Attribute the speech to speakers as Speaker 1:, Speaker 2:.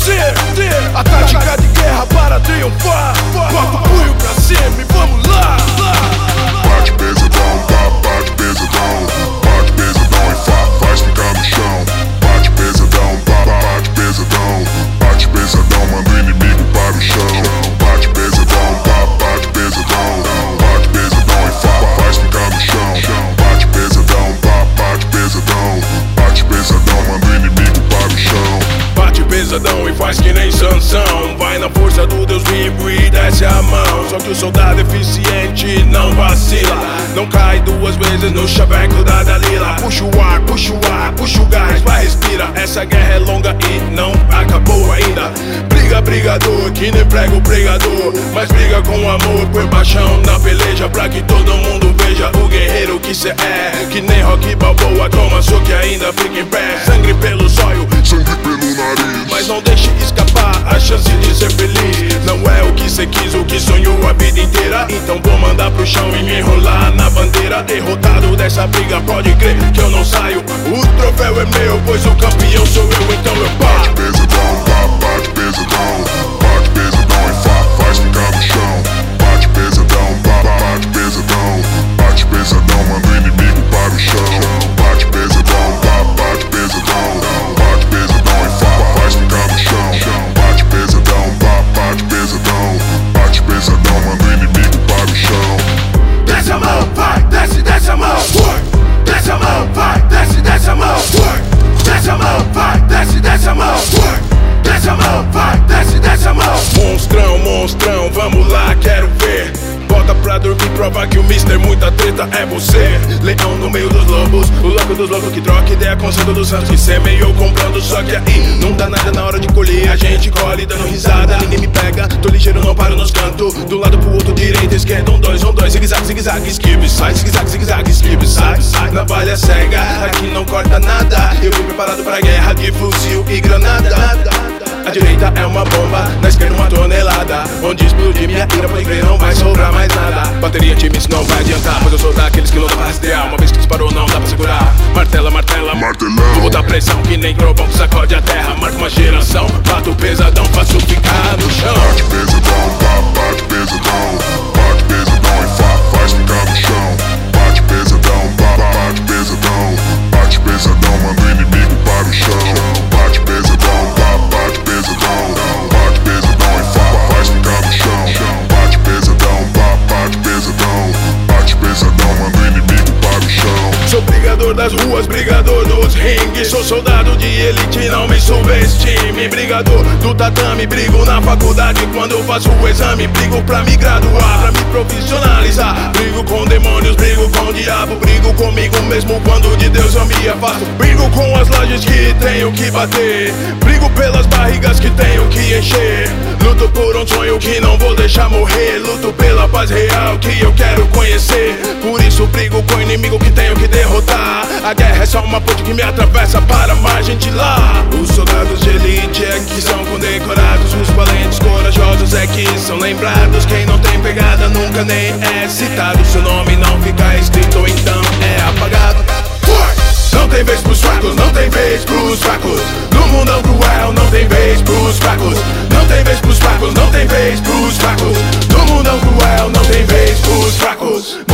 Speaker 1: vencer. A tática de guerra para triunfar. Bota o punho pra cima e vamos lá.
Speaker 2: Bate pesadão, bate pesadão. Bate pesadão e faz ficar no chão. Bate pesadão, bate pesadão. Bate pesadão, manda o inimigo para o chão. Bate pesadão, bate pesadão. Bate pesadão e faz ficar no chão. Bate pesadão, bate pesadão. Bate pesadão, manda o inimigo para o chão.
Speaker 1: Bate pesadão e faz que nem Sansão. Vai na força do Deus vivo e desce a mão. Só que o soldado eficiente não vacila. Não cai duas vezes no chaveco da Dalila. Puxa o ar, puxa o ar, puxa o gás, vai respira. Essa guerra é longa e não acabou ainda. Briga, brigador, que nem prega o pregador. Mas briga com amor, põe paixão na peleja. Pra que todo mundo veja o guerreiro que cê é. Que nem Rocky Balboa, toma soco e ainda fica em pé. Sangue pelo zóio,
Speaker 2: sangue pelo nariz.
Speaker 1: mas não deixe escapar a chance de ser feliz. Não é o que cê quis, o que sonhou a vida inteira. Então vou mandar pro chão e me enrolar na bandeira. Derrotado dessa briga, pode crer que eu não saio. O troféu é meu, pois o campeão sou eu, então eu
Speaker 2: Bate
Speaker 1: paro.
Speaker 2: pesadão, bate pesadão. Bate pesadão e faz ficar no chão. Bate pesadão, bate pesadão. Bate pesadão, manda o inimigo para o chão. Bate pesadão, bate pesadão. Bate pesadão e faz ficar no chão. Bate pesadão, bate pesadão. Bate pesadão, manda o inimigo para o chão.
Speaker 1: Desce a mão, vai, desce a mão. Desce a mão, vai, desce a mão. Desce a mão, vai, desce a mão. Desce a mão, vai, desce a mão. Monstrão, monstrão, vamos lá, quero ver. Bota pra dormir, prova que o Mister muita treta é você. Leão no meio dos lobos, o louco dos loucos que troca ideia com o santo dos santos. Que semeou comprando, só que aí não dá nada na hora de colher. A gente colhe dando risada, ninguém me pega. Tô ligeiro, não paro nos cantos. Do lado pro outro, direita, esquerda, um, dois, zigue-zague, zigue-zague, esquive, sai. Zigue-zague, zigue-zague, esquive, sai. Navalha cega, aqui não corta nada. Eu vim preparado pra guerra de fuzil e granada. A direita é uma bomba, na esquerda uma tonelada. Onde explodir minha ira, pode crer, não vai sobrar mais nada. Bateria, time, isso não vai adiantar, pois eu sou daqueles que não dá pra rastrear. Uma vez que disparou, não dá pra segurar. Martela, martela,
Speaker 2: Martelão.
Speaker 1: vou botar pressão que nem trovão que sacode a terra. Marca uma geração, bato pesadão, faço ficar no chão.
Speaker 2: Bate pesadão, bate pesadão. Bate pesadão e faz ficar no chão. Bate pesadão, bate pesadão. Bate pesadão, manda o inimigo para o chão. Bate pesadão, bate pesadão. Bate pesadão e faz ficar no chão. Bate pesadão, bate pesadão. Bate pesadão, manda o inimigo para o chão.
Speaker 1: Sou brigador das ruas, brigador dos ringues. Sou soldado de elite, não me subestime. Brigador do tatame, brigo na faculdade. Quando eu faço o exame, brigo pra me graduar, pra me profissionalizar. Brigo com demônios, brigo com o diabo. Brigo comigo mesmo quando de Deus eu me afasto. Brigo com as lajes que tenho que bater. Brigo pelas barrigas que tenho que encher. Luto por um sonho que não vou deixar morrer. Luto pela paz real que eu quero conhecer. Por isso brigo com o inimigo que tenho que derrotar. A guerra é só uma ponte que me atravessa para a margem de lá. Os soldados de elite é que são condecorados. Os valentes corajosos é que são lembrados. Quem não tem pegada nunca nem é citado. Seu nome não fica escrito, então é apagado. Não tem vez pros fracos, não tem vez pros fracos. No mundão cruel não tem vez pros fracos. Não tem vez pros fracos, não tem vez pros fracos. No mundão cruel não tem vez pros fracos.